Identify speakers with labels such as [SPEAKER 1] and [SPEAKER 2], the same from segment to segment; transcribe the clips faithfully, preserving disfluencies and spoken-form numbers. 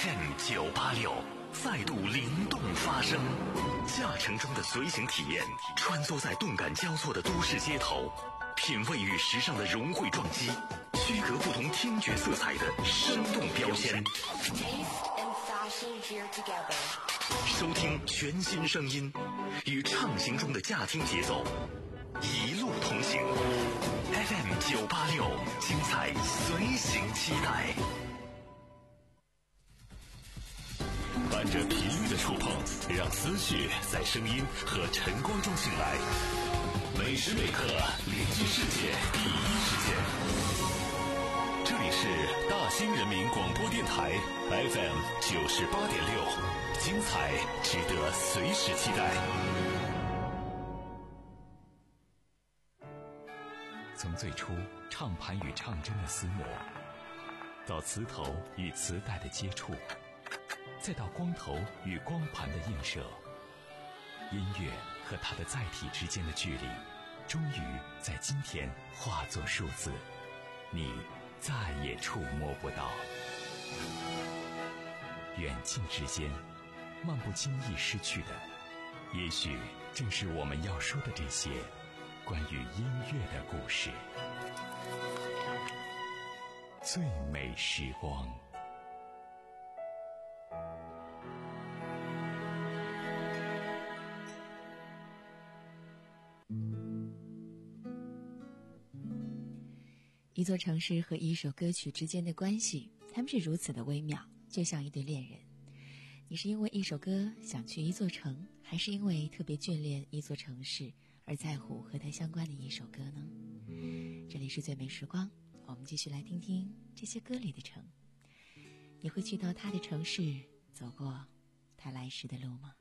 [SPEAKER 1] F M 九八六再度灵动发声，驾乘中的随行体验，穿梭在动感交错的都市街头，品味与时尚的融汇撞击，区隔不同听觉色彩的生动标签。收听全新声音，与畅行中的驾听节奏，一路同行。F M 九八六，精彩随行期待。伴着频率的触碰，让思绪在声音和晨光中醒来。每时每刻连接世界第一时间。这里是大兴人民广播电台 F M 九十八点六，精彩值得随时期待。从最初唱盘与唱针的厮磨，到磁头与磁带的接触，再到光头与光盘的映射，音乐和它的载体之间的距离，终于在今天化作数字，你再也触摸不到。远近之间，漫不经意失去的，也许正是我们要说的这些关于音乐的故事。最美时光。
[SPEAKER 2] 一座城市和一首歌曲之间的关系，他们是如此的微妙，就像一对恋人。你是因为一首歌想去一座城，还是因为特别眷恋一座城市而在乎和它相关的一首歌呢？这里是最美时光，我们继续来听听这些歌里的城。你会去到他的城市，走过他来时的路吗？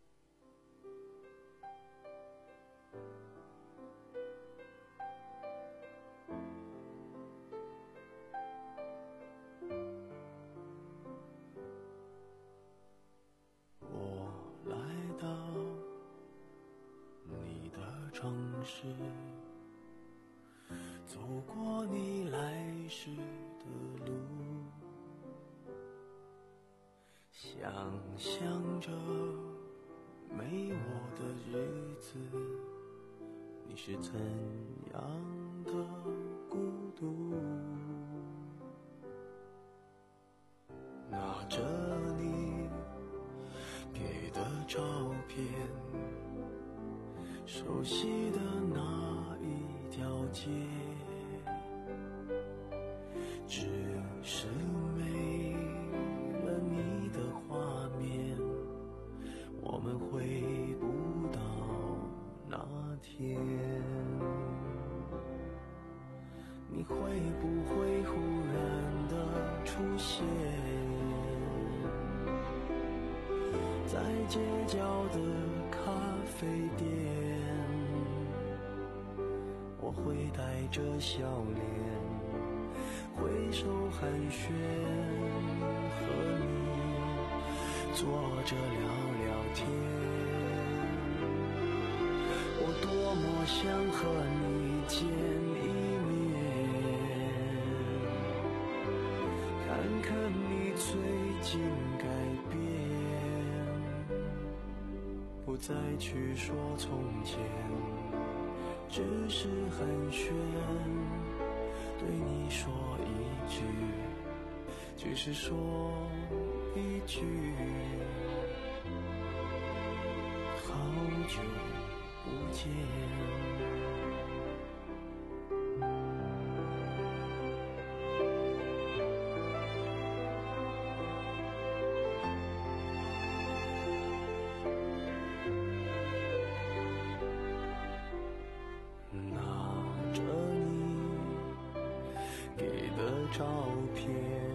[SPEAKER 3] 走过你来时的路，想象着没我的日子，你是怎样的孤独，拿着你给的照片，熟悉的那一条街，只是没了你的画面，我们回不到那天。你会不会忽然的出现在街角的咖啡店，我会带着笑脸挥手寒暄，和你坐着聊聊天。我多么想和你见一面，看看你最近改变，不再去说从前，只是寒暄，对你说一句，只是说一句，好久不见。照片，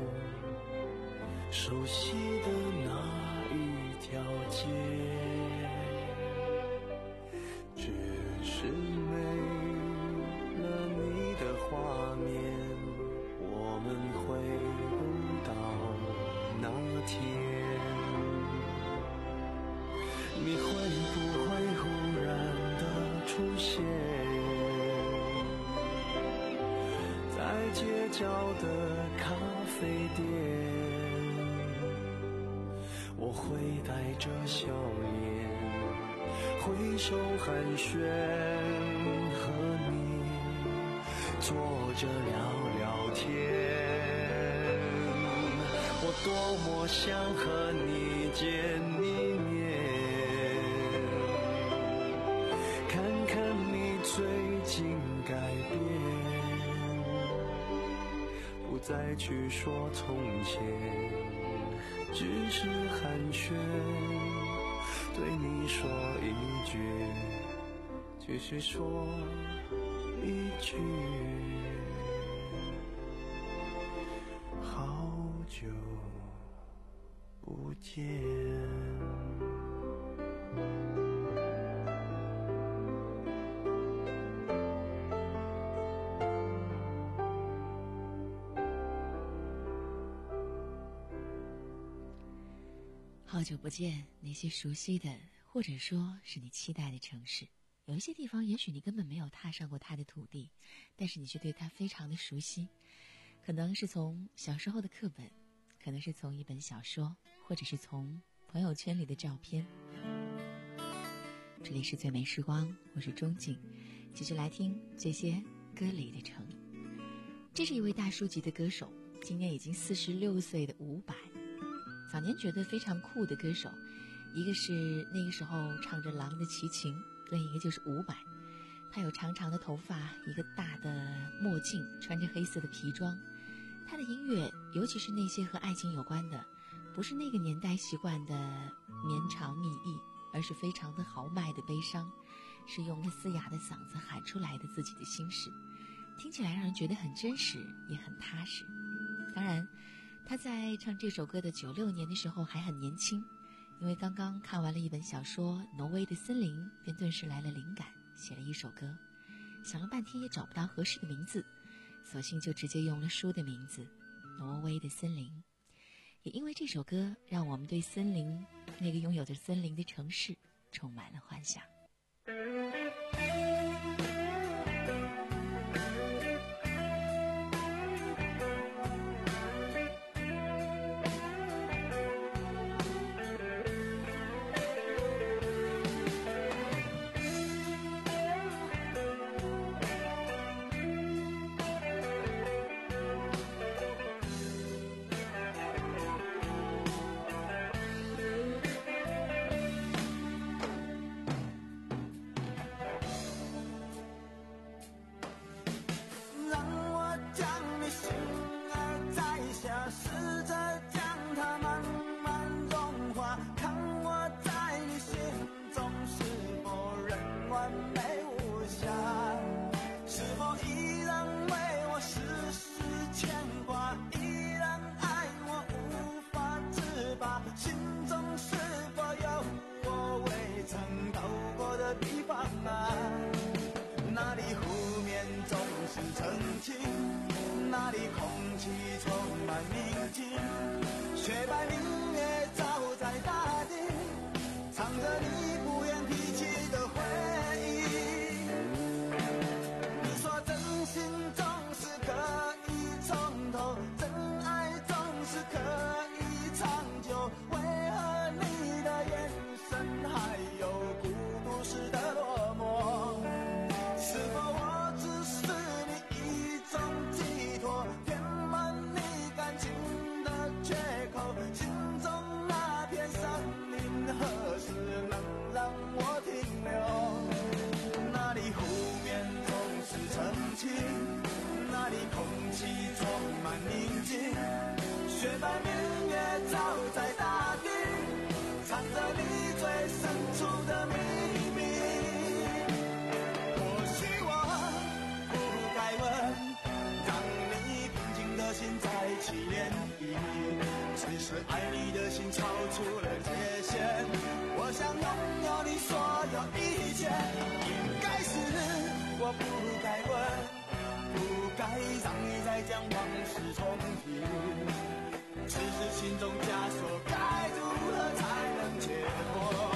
[SPEAKER 3] 熟悉的那一条街，只是没了你的画面，我们回不到那天。你会不会忽然的出现在街角的咖啡店， 我会带着笑脸挥手寒暄，和你坐着聊聊天。我多么想和你见一面，看看你最近改变，不再去说从前，只是寒暄，对你说一句，只是说一句，好久不见。
[SPEAKER 2] 好久不见，那些熟悉的，或者说是你期待的城市，有一些地方也许你根本没有踏上过它的土地，但是你却对它非常的熟悉，可能是从小时候的课本，可能是从一本小说，或者是从朋友圈里的照片。这里是最美时光，我是钟景，继续来听这些歌里的城。这是一位大叔级的歌手，今年已经四十六岁的伍佰。早年觉得非常酷的歌手，一个是那个时候唱着《狼的齐秦》，另一个就是伍佰。他有长长的头发，一个大的墨镜，穿着黑色的皮装。他的音乐，尤其是那些和爱情有关的，不是那个年代习惯的绵长密意，而是非常的豪迈的悲伤，是用着嘶哑的嗓子喊出来的自己的心事，听起来让人觉得很真实，也很踏实。当然他在唱这首歌的九六年的时候还很年轻，因为刚刚看完了一本小说《挪威的森林》，便顿时来了灵感，写了一首歌。想了半天也找不到合适的名字，索性就直接用了书的名字《挪威的森林》。也因为这首歌，让我们对森林，那个拥有着森林的城市，充满了幻想。
[SPEAKER 4] 那里湖面总是澄清，那里空气充满宁静，雪白明月照在大地，藏着你不愿提起的回忆。你说真心总是可以从头，真爱总是可以长久，为何你的眼神还有孤独时的落寞？是否我只是你一种寄托，填满你感情的缺口？心中那片森林何时能让我停留？那里湖面总是澄清，那里空气充满宁静，雪白明月照在大地，藏着你最深处的秘密。心在起涟漪，其实爱你的心超出了界限。我想拥有你所有一切，应该是我不该问，不该让你再将往事重提。只是心中枷锁，该如何才能解脱？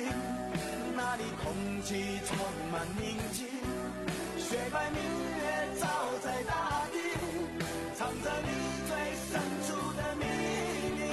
[SPEAKER 4] 那里空气充满宁静，雪白明月照在大地，藏着你最深处的秘密。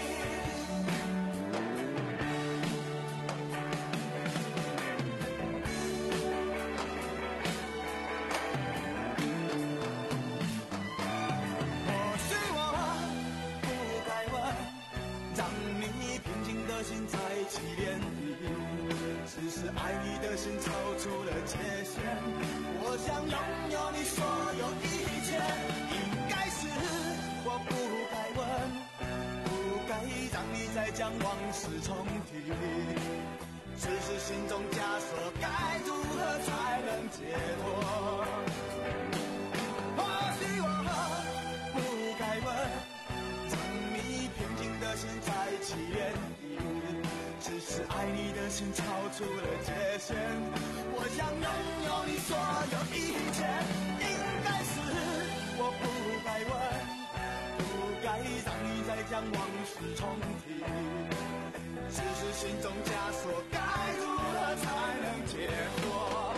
[SPEAKER 4] 或许我不该问，让你平静的心再起涟漪，只是爱你的心超出了界限，我想拥有你所有一切。应该是我不该问，不该让你再将往事重提，只是心中枷锁该如何才能解脱。或许我不该问，让你平静的心再起涟漪，只是爱你的心超出了界限，我想拥有你所有一切。应该是我不该问，不该让你再将往事重提，只是心中枷锁该如何才能解脱。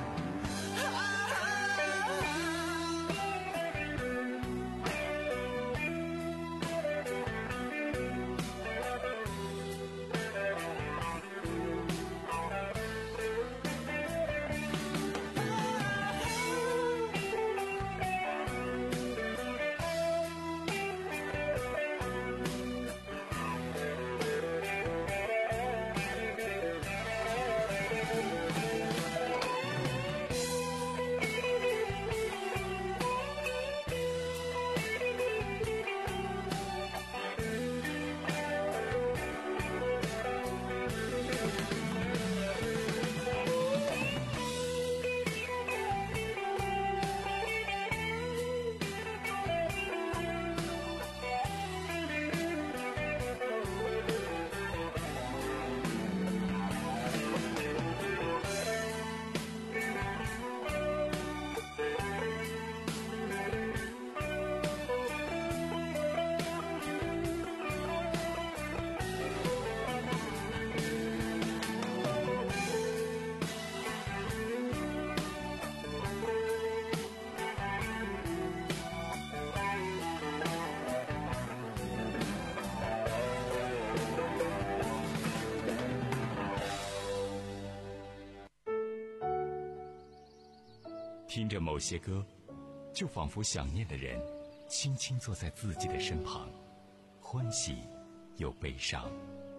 [SPEAKER 1] 听着某些歌，就仿佛想念的人轻轻坐在自己的身旁，欢喜又悲伤。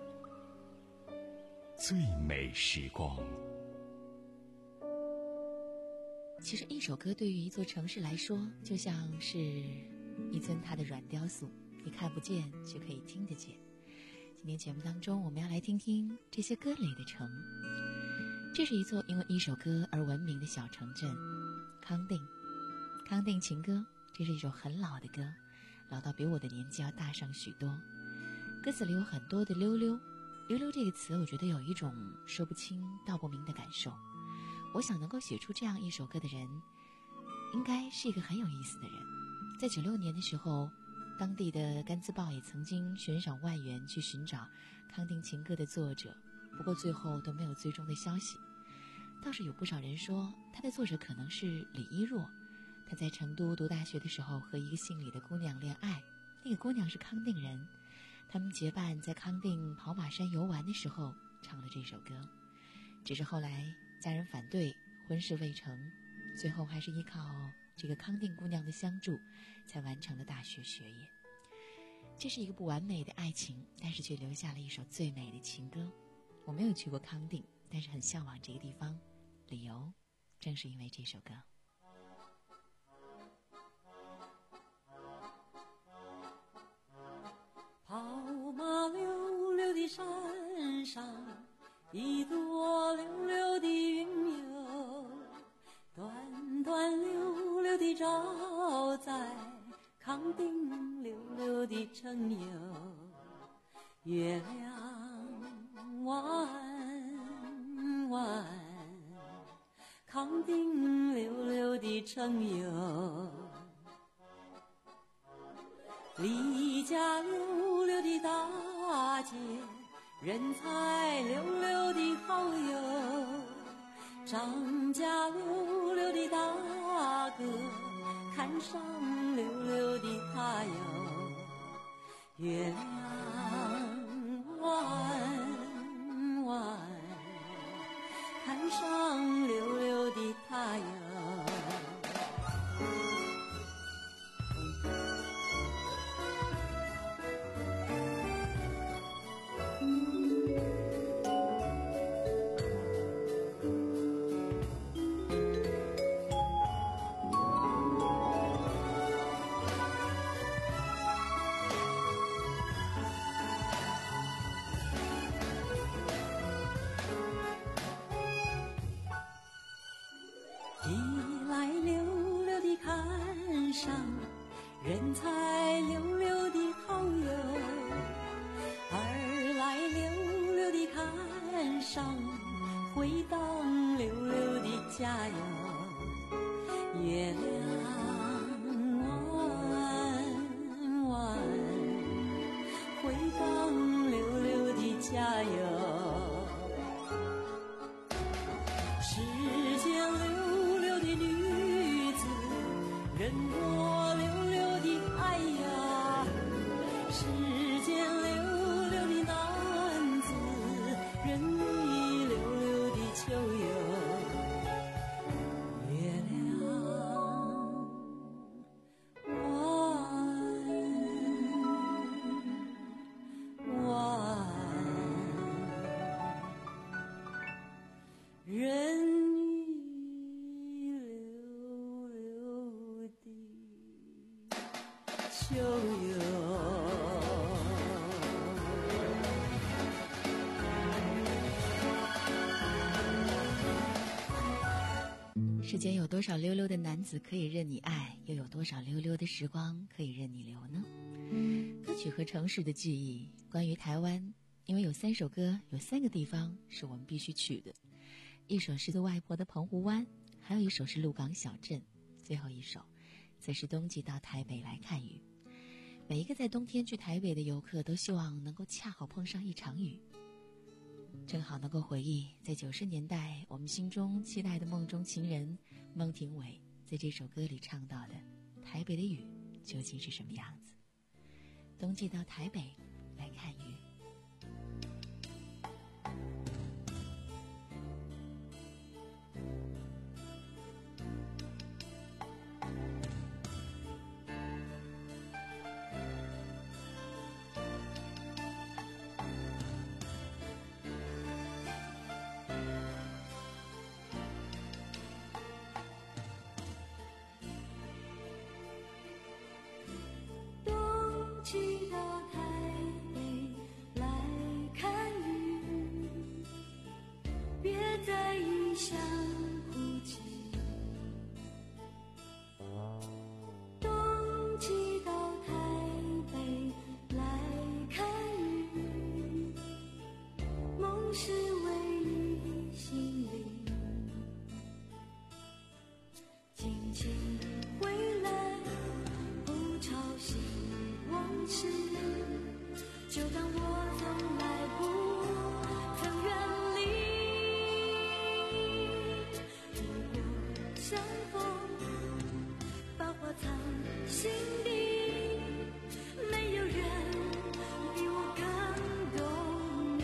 [SPEAKER 1] 最美时光。
[SPEAKER 2] 其实一首歌对于一座城市来说，就像是一尊它的软雕塑，你看不见却可以听得见。今天节目当中，我们要来听听这些歌里的城。这是一座因为一首歌而闻名的小城镇康定。康定情歌，这是一首很老的歌，老到比我的年纪要大上许多。歌词里有很多的溜溜，溜溜这个词我觉得有一种说不清道不明的感受。我想能够写出这样一首歌的人，应该是一个很有意思的人。在九六年的时候，当地的甘孜报也曾经悬赏万元去寻找康定情歌的作者，不过最后都没有最终的消息。倒是有不少人说他的作者可能是李一若，他在成都读大学的时候和一个姓李的姑娘恋爱，那个姑娘是康定人，他们结伴在康定跑马山游玩的时候唱了这首歌。只是后来家人反对，婚事未成，最后还是依靠这个康定姑娘的相助才完成了大学学业。这是一个不完美的爱情，但是却留下了一首最美的情歌。我没有去过康定，但是很向往这个地方，理由正是因为这首歌。
[SPEAKER 5] 跑马溜溜的山上，一朵溜溜的云哟，短短溜溜的照在康定溜溜的城哟，月亮弯弯，康定溜溜的城哟，离家溜溜的大街， 人才溜溜的好友，张家溜溜的大哥，看上溜溜的他哟，月亮弯弯，看上溜溜的他哟。一来溜溜的看上，人才溜溜的好友；二来溜溜的看上，回荡溜溜的家哟。月亮弯弯，回荡溜溜的家哟。世间溜溜的女子，人多溜溜的爱呀；世间溜溜的男子，人意溜溜的秋哟。月亮弯弯，人意溜溜的秋哟。
[SPEAKER 2] 世间有多少溜溜的男子可以任你爱，又有多少溜溜的时光可以任你留呢？歌曲和城市的记忆，关于台湾，因为有三首歌，有三个地方是我们必须去的。一首是对外婆的澎湖湾，还有一首是鹿港小镇，最后一首则是冬季到台北来看雨。每一个在冬天去台北的游客都希望能够恰好碰上一场雨，正好能够回忆在九十年代我们心中期待的梦中情人孟庭苇在这首歌里唱到的台北的雨究竟是什么样子。冬季到台北来看雨。
[SPEAKER 6] 去到台北来看雨，别在异乡哭泣。冬季到台北来看雨，梦是唯一心灵。轻轻回来，不吵醒往事，就当我从来不曾远离。如果相逢，把话藏心底，没有人比我更懂你。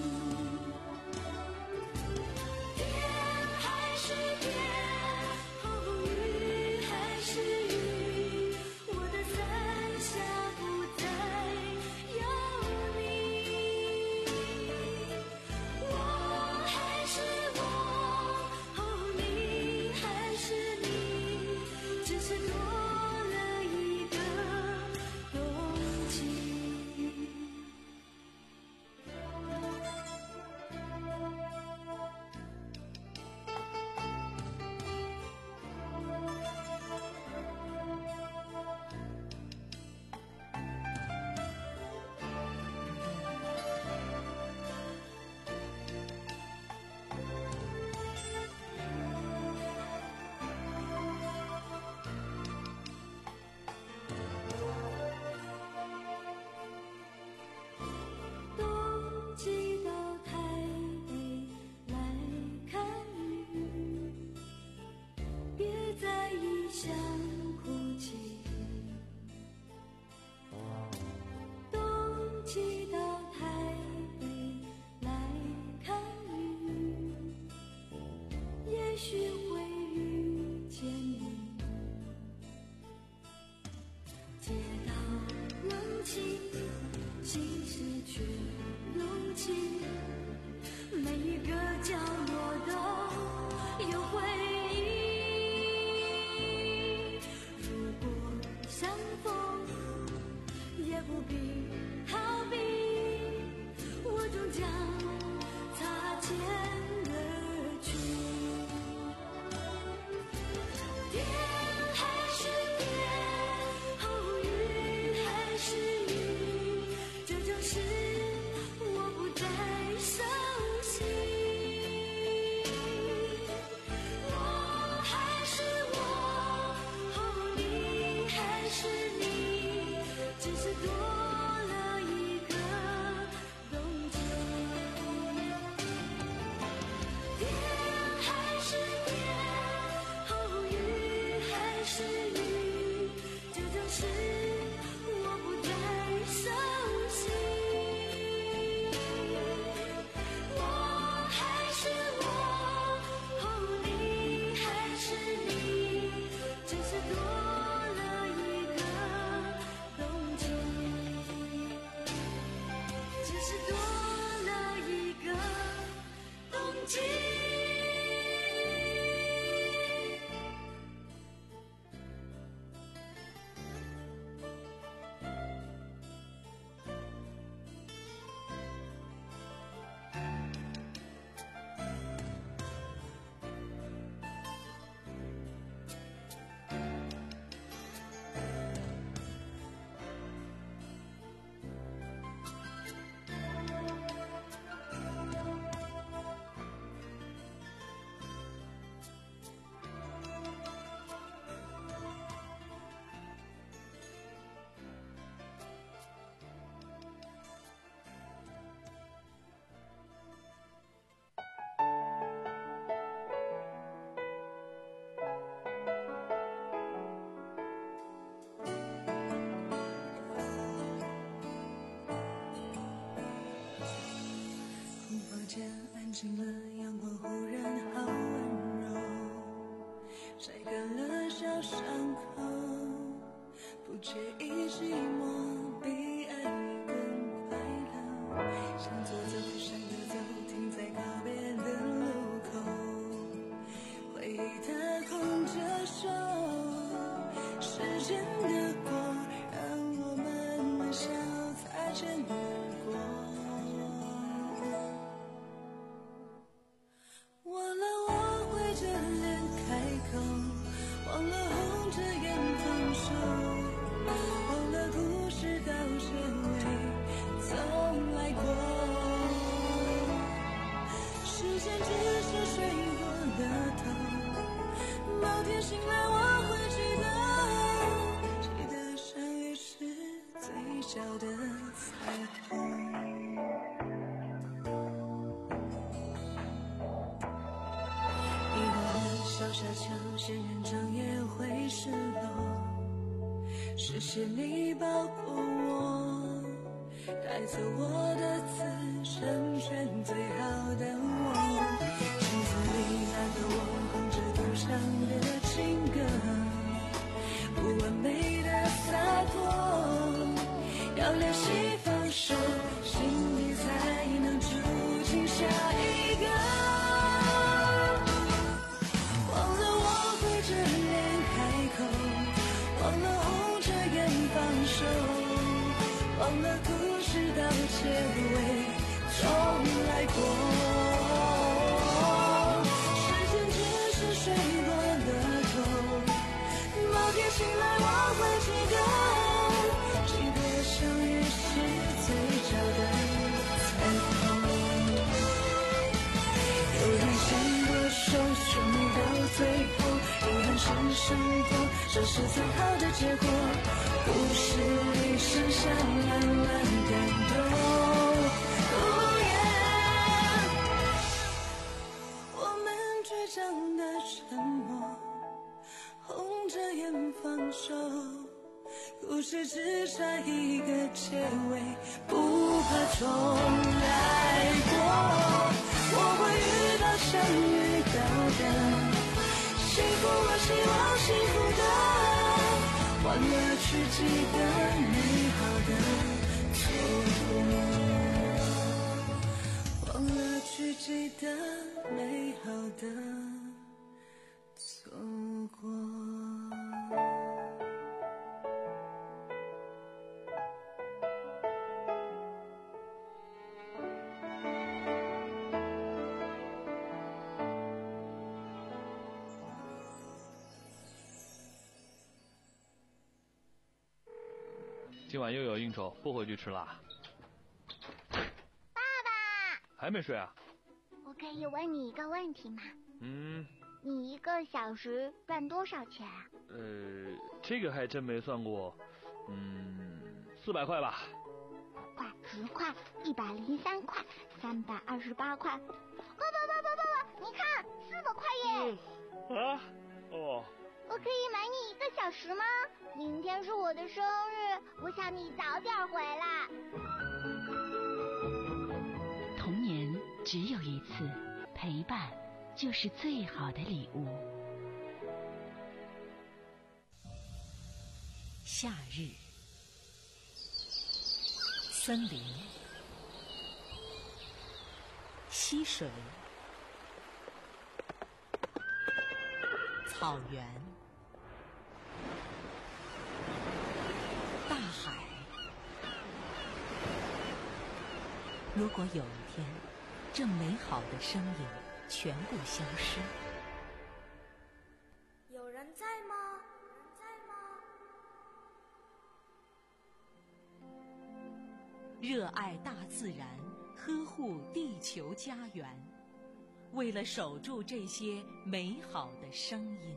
[SPEAKER 6] 天还是天，风雨还是雨，我的伞下不再有你。我还是我，哦，你还是许会遇见你。街道冷清，心事却拥挤，每一个角落都有回忆。如果相逢，也不必逃避，我终将擦肩而去。天还是天，哦，雨还是雨，这就是我不再熟悉。我还是我，哦，你还是你，只是多了一个冬季。天还是天，哦，雨还是雨，这就是我不再熟悉。我还是我，哦，你还是你，只是多了一个冬季，只是多了一个冬季。
[SPEAKER 7] 房间安静了，阳光忽然好温柔，晒干了小伤口，不介意寂寞，比爱你更快乐。想走走，想游走，停在告别的路口，回忆它空着手，时间的过，让我们微笑擦肩而过。忘了我会着脸开口，忘了红着眼放手，忘了故事到结尾从来过。时间只是睡过了头，某天醒来我会记得，记得相遇时嘴角的彩虹。小沙丘，仙人掌也会失落。谢谢你保护我，带走我的刺，成全最好的我。镜子里那个我，哼着独唱的情歌，不完美的洒脱，要练习放手，心里才能住进下一个。忘了故事到结尾重来过，时间只是睡过了头，某天醒来我会记得，记得相遇时嘴角的彩虹。有人牵过手，却没到最后，遗憾是胜负，这是最好的结果。故事里剩下慢慢感动。哦耶，我们倔强的沉默，红着眼放手，故事只差一个结尾，不怕重来过。我会遇到相遇到的希望幸福的，忘了去记得美好的，错过，忘了去记得美好的，错过。
[SPEAKER 8] 今晚又有应酬，不回去吃啦。
[SPEAKER 9] 爸爸，
[SPEAKER 8] 还没睡啊？
[SPEAKER 9] 我可以问你一个问题吗？
[SPEAKER 8] 嗯。
[SPEAKER 9] 你一个小时赚多少钱啊？
[SPEAKER 8] 呃，这个还真没算过。嗯，四百块吧。
[SPEAKER 9] 五块、十块、一百零三块、三百二十八块。爸爸爸爸爸爸，你看，四百块耶！
[SPEAKER 8] 嗯、啊？哦。
[SPEAKER 9] 我可以买你一个小时吗？明天是我的生日，我想你早点回来。
[SPEAKER 2] 童年只有一次，陪伴就是最好的礼物。夏日，森林，溪水，草原，大海。如果有一天，这美好的声音全部消失，
[SPEAKER 7] 有人在吗？在吗？
[SPEAKER 2] 热爱大自然，呵护地球家园，为了守住这些美好的声音。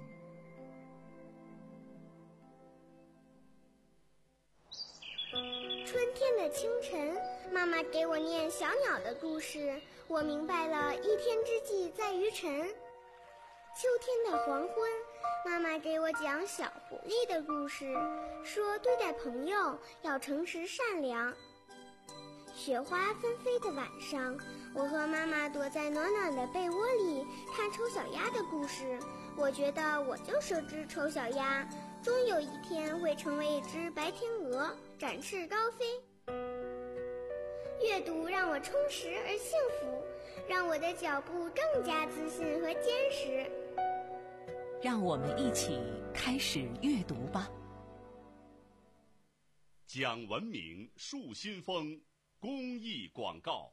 [SPEAKER 10] 春天的清晨，妈妈给我念小鸟的故事，我明白了一天之计在于晨。秋天的黄昏，妈妈给我讲小狐狸的故事，说对待朋友要诚实善良。雪花纷飞的晚上，我和妈妈躲在暖暖的被窝里看丑小鸭的故事，我觉得我就是只丑小鸭，终有一天会成为一只白天鹅，展翅高飞。阅读让我充实而幸福，让我的脚步更加自信和坚实。
[SPEAKER 2] 让我们一起开始阅读吧。
[SPEAKER 11] 讲文明树新风公益广告。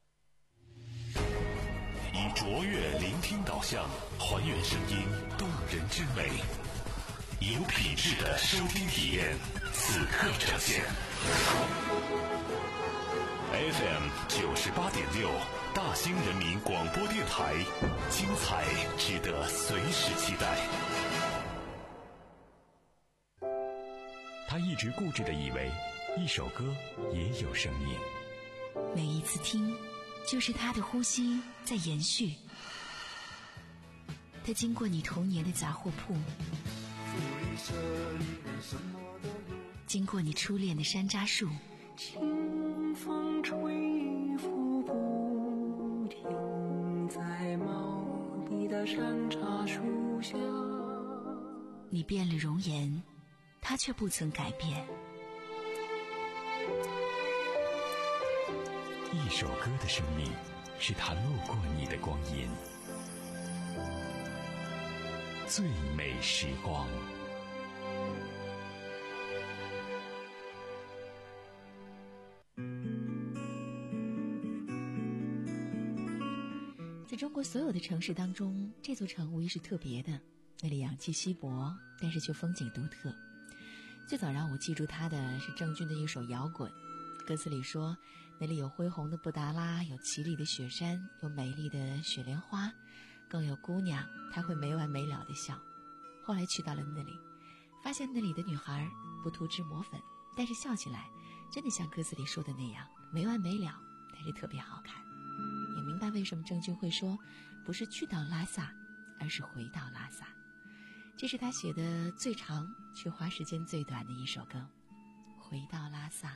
[SPEAKER 11] 以卓越聆听导向，还原声音动人之美，有品质的收听体验，此刻呈现。F M 九十八点六，大兴人民广播电台，精彩值得随时期待。
[SPEAKER 1] 他一直固执地以为，一首歌也有生命。
[SPEAKER 2] 每一次听，就是他的呼吸在延续。他经过你童年的杂货铺，经过你初恋的山楂树，
[SPEAKER 7] 清风吹拂不停，在茂密的山茶树下。
[SPEAKER 2] 你变了容颜，他却不曾改变。
[SPEAKER 1] 一首歌的生命，是他路过你的光阴。最美时光。
[SPEAKER 2] 在中国所有的城市当中，这座城无疑是特别的，那里氧气稀薄，但是却风景独特。最早让我记住它的是郑钧的一首《摇滚》，歌词里说那里有恢宏的布达拉，有绮丽的雪山，有美丽的雪莲花，更有姑娘，她会没完没了地笑。后来去到了那里，发现那里的女孩不涂脂抹粉，但是笑起来真的像歌词里说的那样没完没了，但是特别好看。也明白为什么郑钧会说不是去到拉萨，而是回到拉萨。这是他写的最长却花时间最短的一首歌，回到拉萨。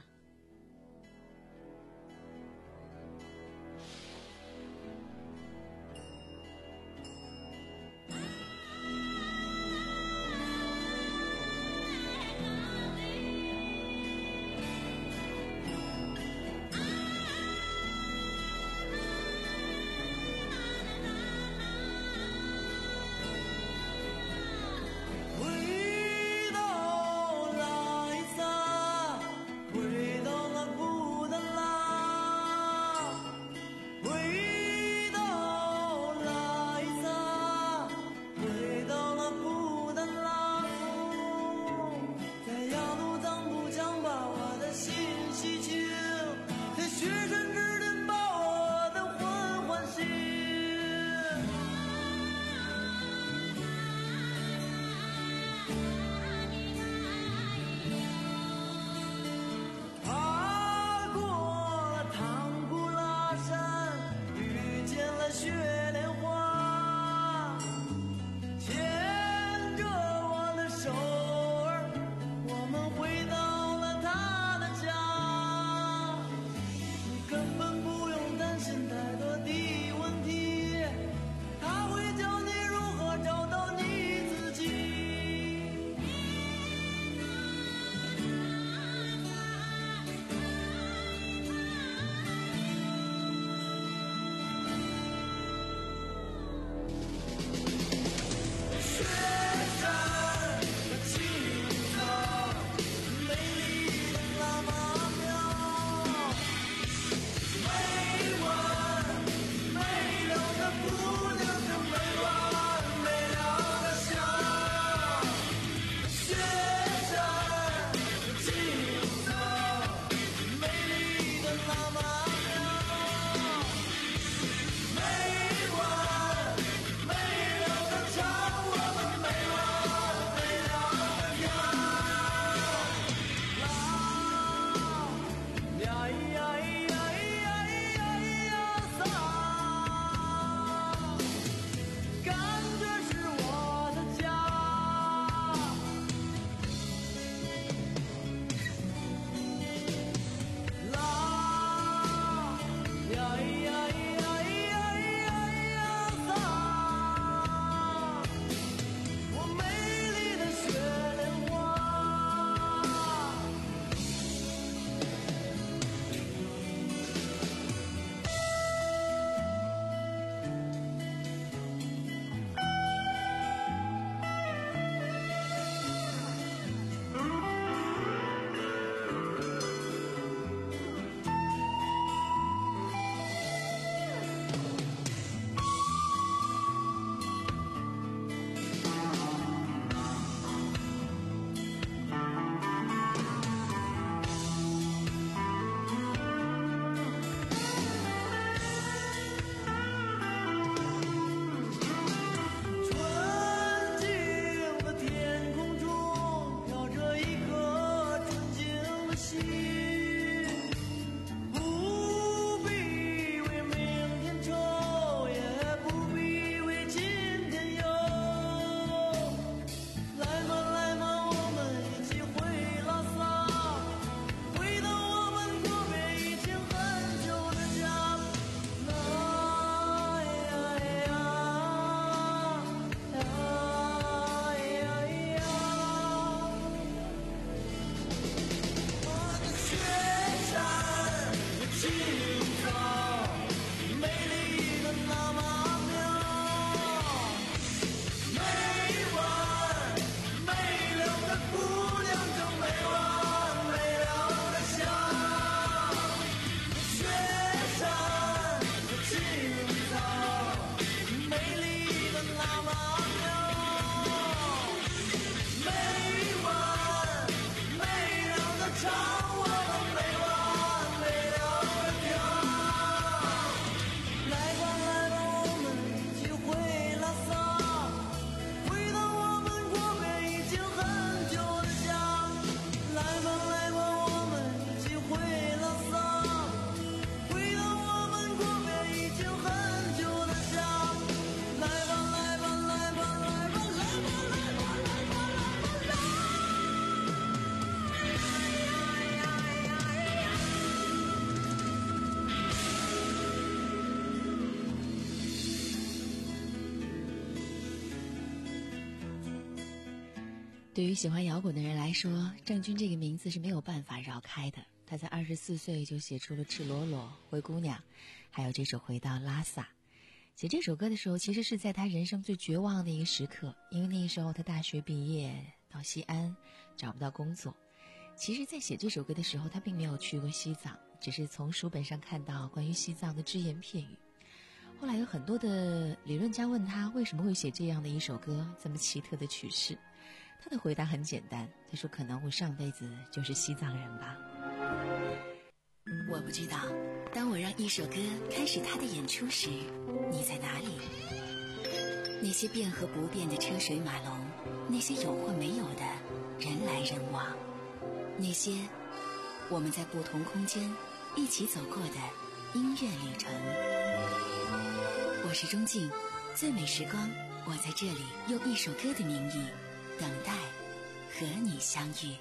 [SPEAKER 2] 对于喜欢摇滚的人来说，郑钧这个名字是没有办法绕开的。他在二十四岁就写出了《赤裸裸》《灰姑娘》，还有这首《回到拉萨》。写这首歌的时候，其实是在他人生最绝望的一个时刻，因为那时候他大学毕业到西安，找不到工作。其实在写这首歌的时候，他并没有去过西藏，只是从书本上看到关于西藏的只言片语。后来有很多的理论家问他为什么会写这样的一首歌，这么奇特的曲式。他的回答很简单，他说可能我上辈子就是西藏人吧。
[SPEAKER 12] 我不知道，当我让一首歌开始它的演出时，你在哪里？那些变和不变的车水马龙，那些有或没有的人来人往，那些我们在不同空间一起走过的音乐旅程。我是钟静，最美时光，我在这里用一首歌的名义等待和你相遇。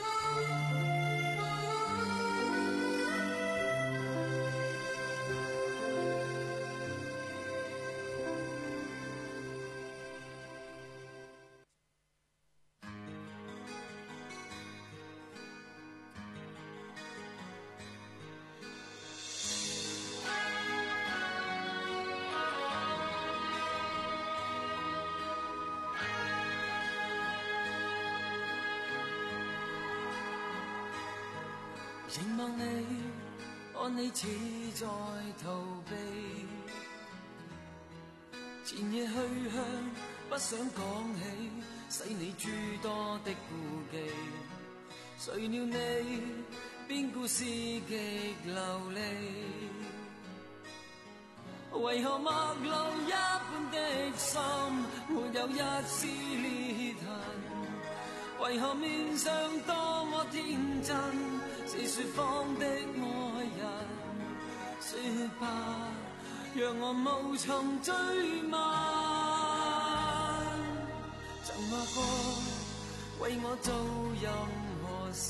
[SPEAKER 13] 凝望你，看你似在逃避，前夜去向，不想講起，使你諸多的顧忌。誰料你，邊故事極流離？為何陌路一般的心，沒有一絲裂痕？為何面上多麼天真？是說謊的愛人，說吧，讓我無從追問。曾話過為我做任何事，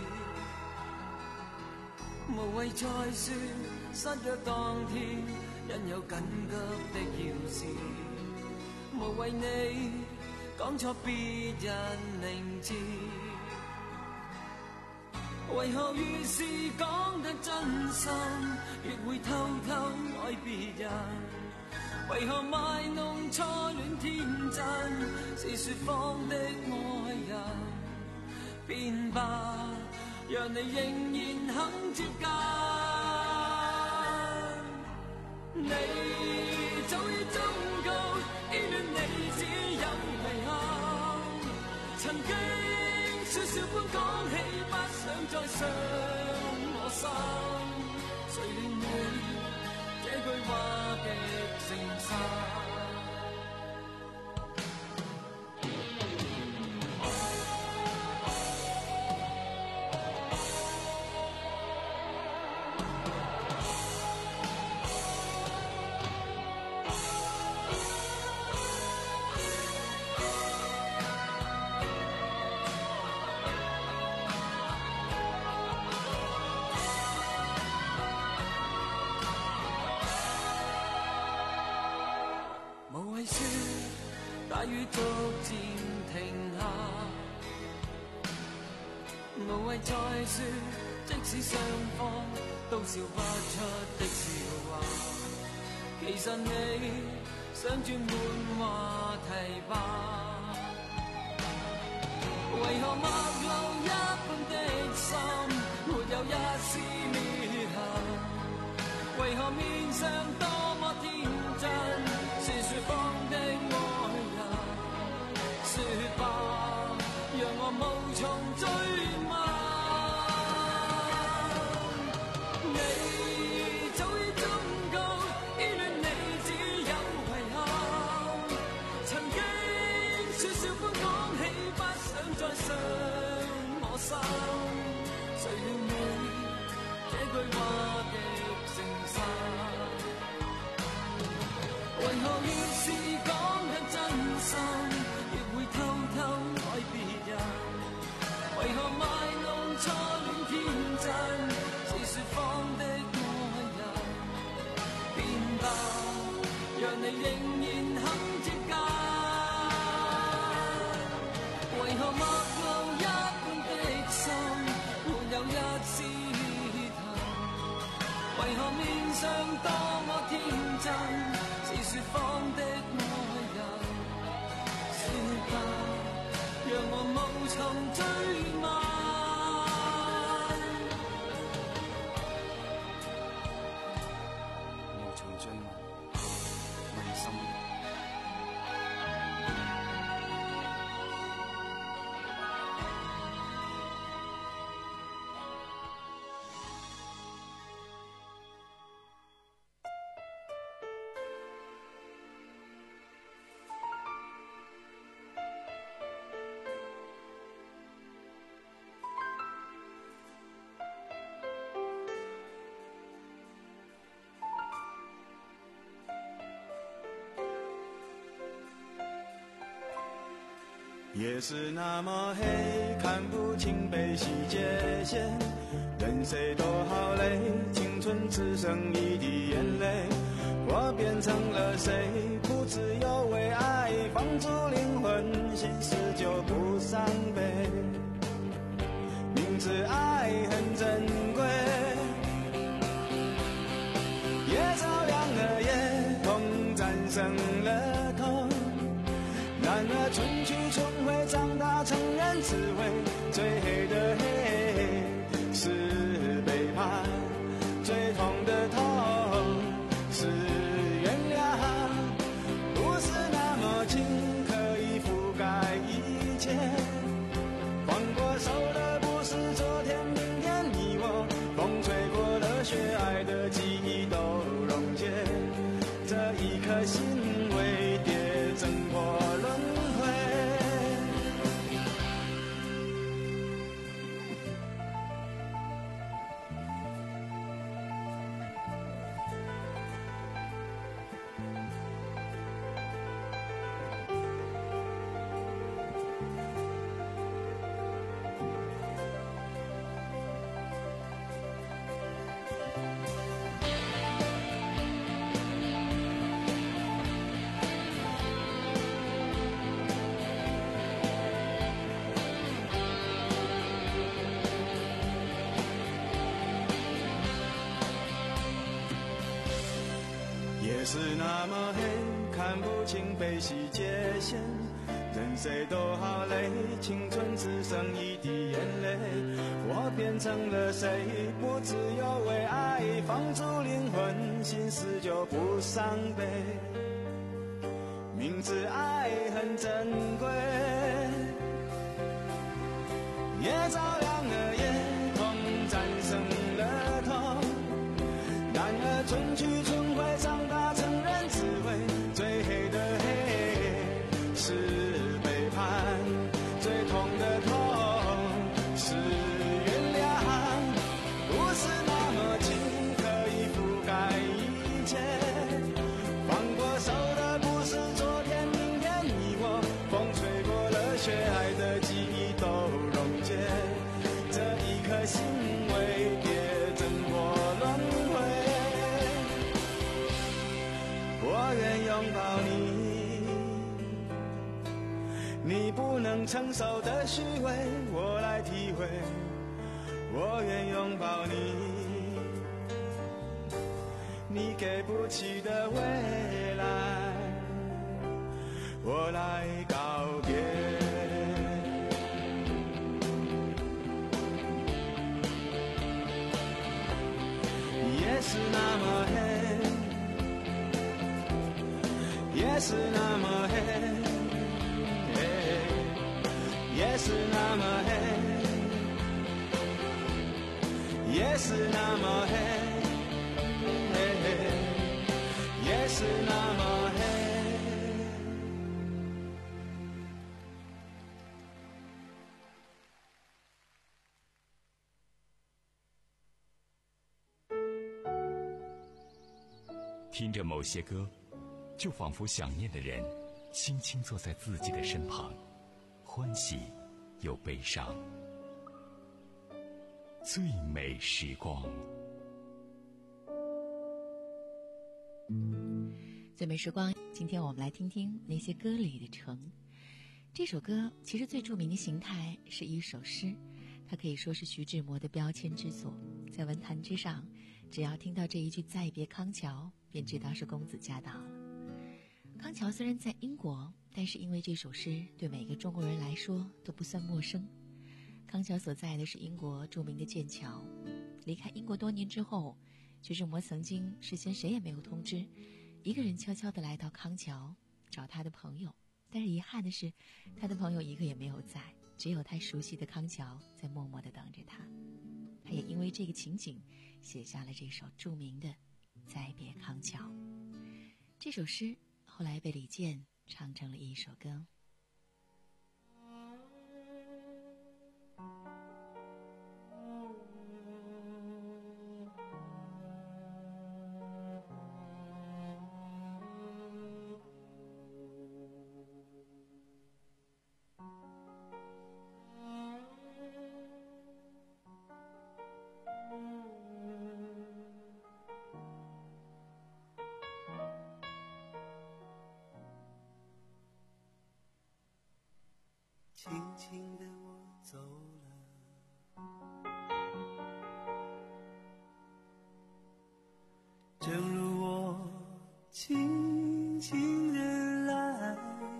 [SPEAKER 13] 無謂再說失約當天，因有緊急的要事，無謂你講錯別人名字。為何越是講得真心，越會偷偷愛別人？為何賣弄初戀天真，是說謊的愛人？變吧，讓你仍然肯接近。你早已忠告，依戀你只有遺憾。曾經說笑般講起，不想再傷我心。誰料你這句話極誠實。大雨逐漸停下，無謂再說，即使雙方都笑不出的笑話。其實你想轉換話題吧？為何陌路一般的心，沒有一絲裂痕？為何面上多麼天真，是說謊的愛人？說吧，讓我無從追問。你早已忠告，依戀你只有遺憾。曾經說笑般講起，不想再傷我心。誰料你這句話極誠實。為何越是講得真心，越會偷偷愛別人？為何賣弄初戀天真，是說謊的愛人？變吧，讓你仍然肯接近。為何追問。
[SPEAKER 4] 無從追問，問心。
[SPEAKER 3] 夜是那么黑，看不清悲喜界限，任谁都好累，青春只剩一滴眼泪。我变成了谁？不自由为爱放逐灵魂，心事就不伤悲。明知爱很珍贵，也照亮了夜，痛战胜了痛。然而春去春回，长大成人只会最黑的黑是背叛，最痛的痛是原谅，不是那么轻可以覆盖一切。放过手的不是昨天明天，你我风吹过了雪，爱的记忆都溶解，这一颗心为蝶挣脱轮夜是那么黑，看不清悲喜界限，任谁都好累，青春只剩一滴眼泪。我变成了谁？不自由为爱放逐灵魂，心事就不伤悲。明知爱很珍贵，也照亮了夜，痛战胜了痛。然而春去春回，长大成人只会最黑的黑是背叛，最痛的痛是原谅，不是那么轻可以覆盖一切。放过手的不是昨天明天，你我风吹过了雪，爱的记忆都溶解，这一颗心为蝶挣脱轮回。我愿拥抱你，你不能承受的虚伪，我来体会。我愿拥抱你，你给不起的未来，我来告别。夜是那么黑，夜是那么黑，夜是那么黑，夜是那么黑，夜是那么黑。
[SPEAKER 1] 听着某些歌，就仿佛想念的人轻轻坐在自己的身旁，欢喜又悲伤。最美时光，
[SPEAKER 2] 最美时光，今天我们来听听那些歌里的城。这首歌其实最著名的形态是一首诗，它可以说是徐志摩的标签之作。在文坛之上，只要听到这一句再别康桥，便知道是公子驾到了。 康桥虽然在英国，但是因为这首诗对每个中国人来说都不算陌生。康桥所在的是英国著名的剑桥，离开英国多年之后，徐志摩曾经事先谁也没有通知，一个人悄悄地来到康桥找他的朋友，但是遗憾的是，他的朋友一个也没有在，只有他熟悉的康桥在默默地等着他。他也因为这个情景写下了这首著名的《再别康桥》。这首诗后来被李健唱成了一首歌。
[SPEAKER 3] 轻轻地我走了，正如我轻轻地来，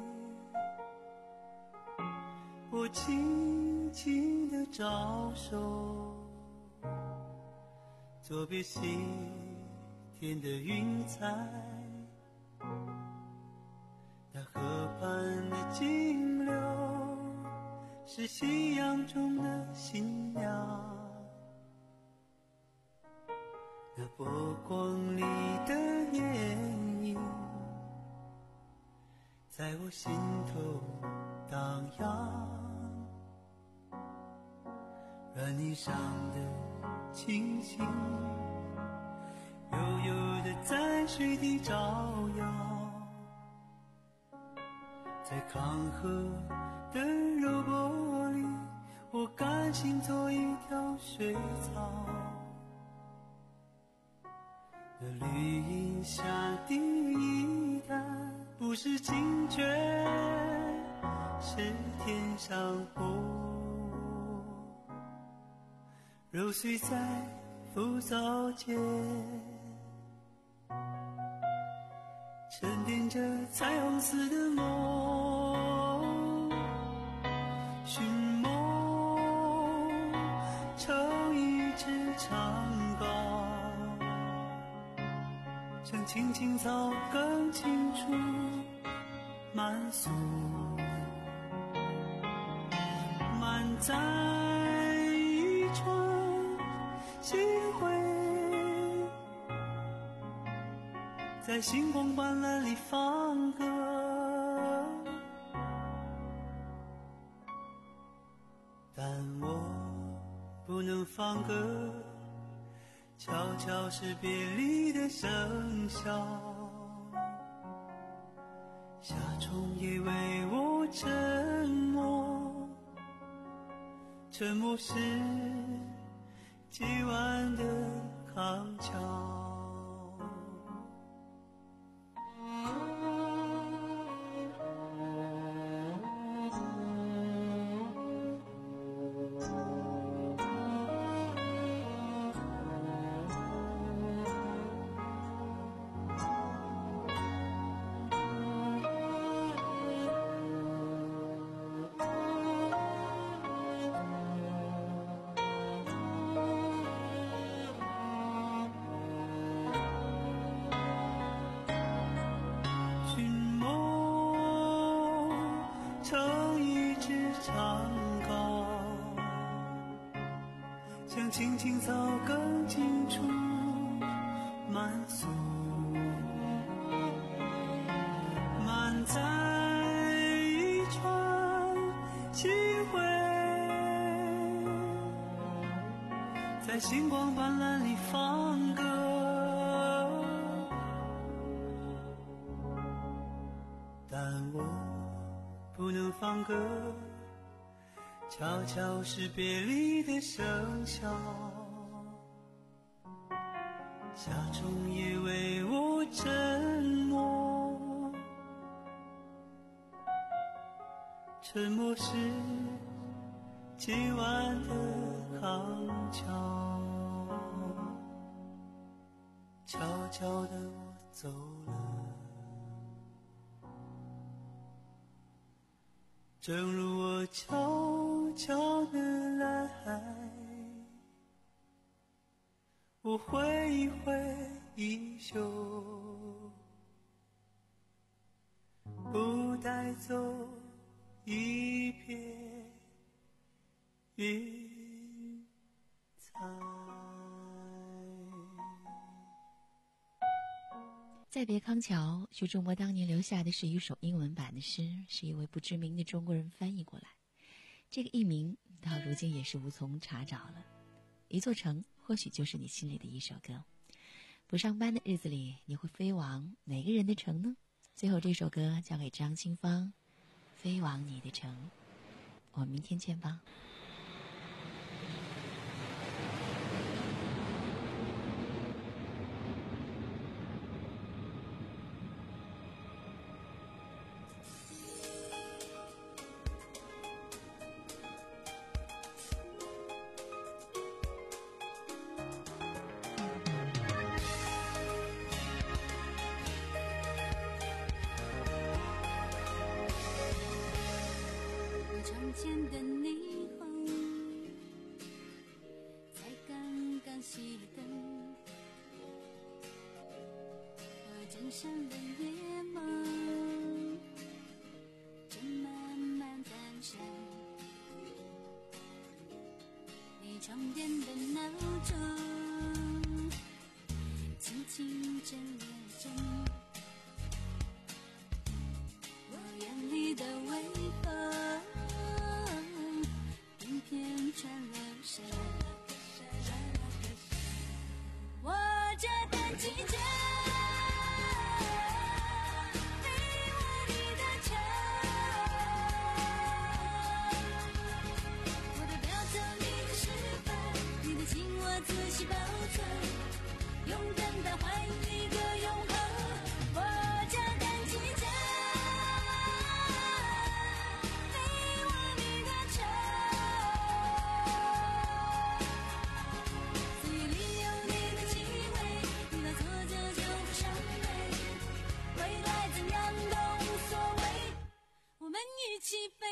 [SPEAKER 3] 我轻轻地招手，作别西天的云彩，那河畔的金柳是夕阳中的新娘，那波光里的眼影在我心头荡漾，软泥上的星星悠悠地在水底照耀，在康河的柔波里，我甘心做一条水草，那绿荫下的一潭，不是清泉，是天上虹，揉碎在浮藻间，沉淀着彩虹似的梦，寻梦成一支长篙，趁青青草更青处满诉，满载一船星辉，在星光斑斓里放歌，但我不能放歌，悄悄是别离的笙箫，夏虫也为我沉默，沉默是今晚的康桥。青青草更青处满诉，满载一船星辉，在星光斑斓里放歌，但我不能放歌，悄悄是别离的笙箫，夏虫也为我沉默，沉默是今晚的康桥，悄悄地我走了， 正如我悄悄地来，我挥一挥衣袖，不带走一片云彩。
[SPEAKER 2] 再别康桥，徐志摩当年留下的是一首英文版的诗，是一位不知名的中国人翻译过来。这个译名到如今也是无从查找了。一座城或许就是你心里的一首歌。不上班的日子里，你会飞往哪个人的城呢？最后这首歌交给张清芳，飞往你的城。我们明天见吧。
[SPEAKER 6] 窗前的霓虹才刚刚熄灯，我枕上的夜梦正慢慢诞生，你床边的闹钟轻轻震了震，我眼里的微风偏转了身，我这单骑着飞往你的城，我的标走你的诗份，你的情我仔细保存，勇敢地换一个永恒。我这单骑着飞往你的城，起飞，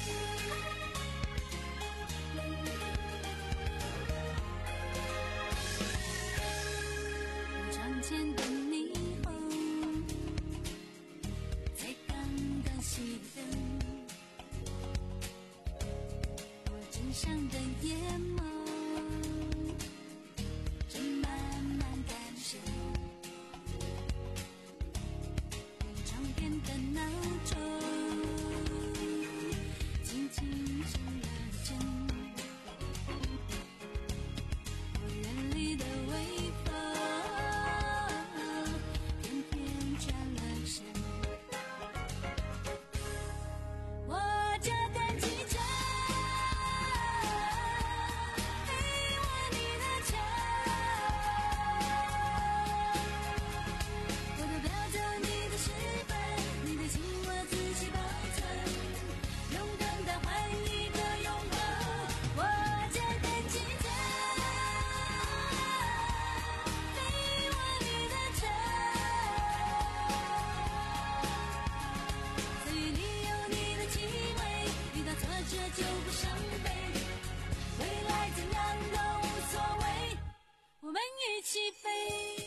[SPEAKER 6] 窗前的霓虹才刚刚熄灯，我枕上的夜梦正慢慢诞生，你床边的闹钟轻轻震了震，我眼里的微风偏偏转了身，我这单骑着飞往你的城，我都标走你的诗份，你的情我仔细保存，勇敢换一个永恒，我这单骑着飞往你的城，岁月里有你的气味，遇到挫折就不伤悲，未来怎样都无所谓，我们一起飞。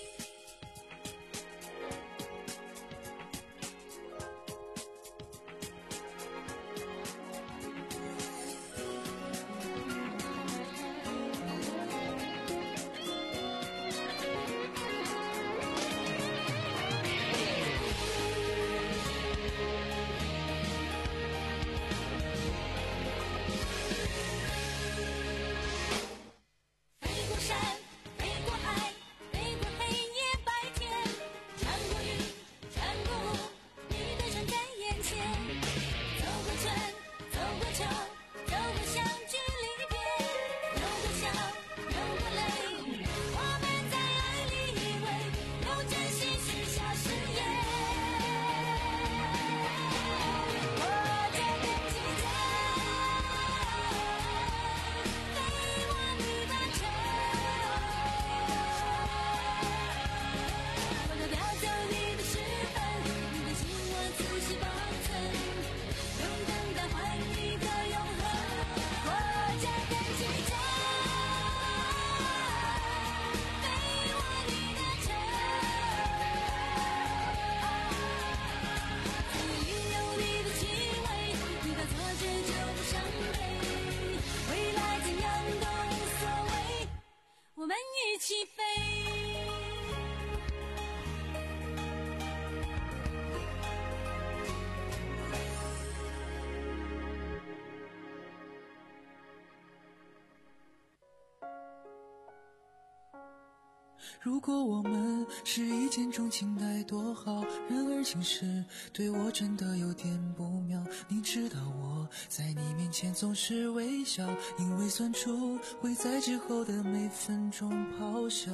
[SPEAKER 7] 如果我们是一见钟情该多好，然而情势对我真的有点不妙。你知道我在你面前总是微笑，因为算出会在之后的每分钟咆哮。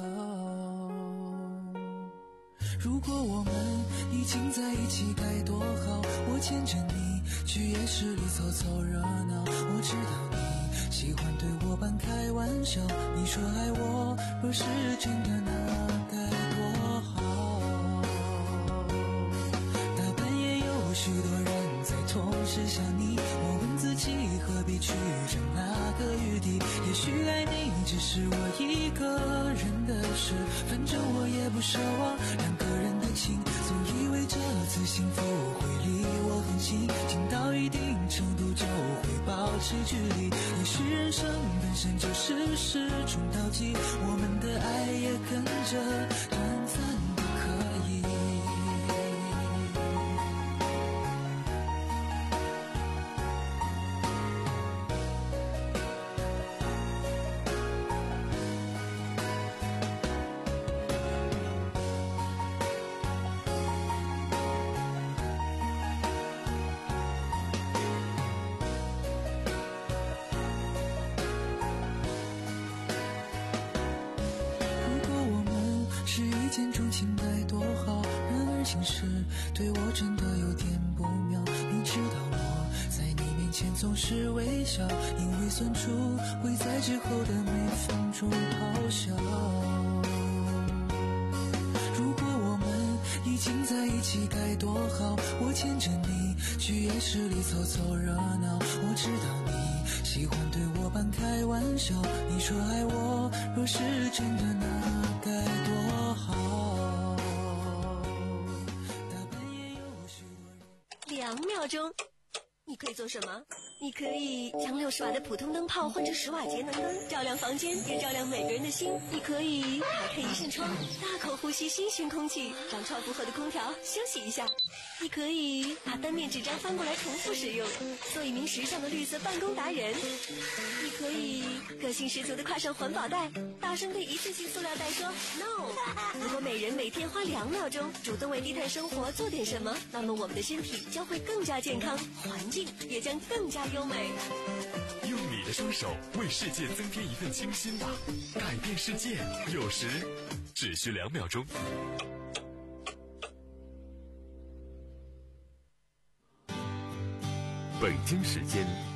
[SPEAKER 7] 如果我们已经在一起该多好，我牵着你去夜市里凑凑热闹。我知道你喜欢对我半开玩笑，你说爱我若是真的那该多好。大半夜有许多人在同时想你，我问自己何必去争那个余地，也许爱你只是我一个人的事，反正我也不奢望两个人的情，总以为这次幸福会离我很近，近到一定程度就会保持距离。也许人生本身就是时钟倒计，我们的爱也跟着短暂的可以。一见钟情该多好，然而情势对我真的有点不妙。你知道我在你面前总是微笑，因为算出会在之后的每分钟咆哮。如果我们已经在一起该多好，我牵着你去夜市里凑凑热闹。我知道你喜欢对我半开玩笑，你说爱我若是真的那该多好。
[SPEAKER 14] 两秒钟，你可以做什么？你可以将六十瓦的普通灯泡换成十瓦节能灯，照亮房间，也照亮每个人的心。你可以打开一扇窗，大口呼吸新鲜空气，让超负荷的空调休息一下。你可以把单面纸张翻过来重复使用，做一名时尚的绿色办公达人。你可以个性十足的挎上环保袋，大声对一次性塑料袋说 no。 如果每人每天花两秒钟主动为低碳生活做点什么，那么我们的身体将会更加健康，环境也将更加优美。
[SPEAKER 11] 用你的双手为世界增添一份清新吧，改变世界有时只需两秒钟。北京时间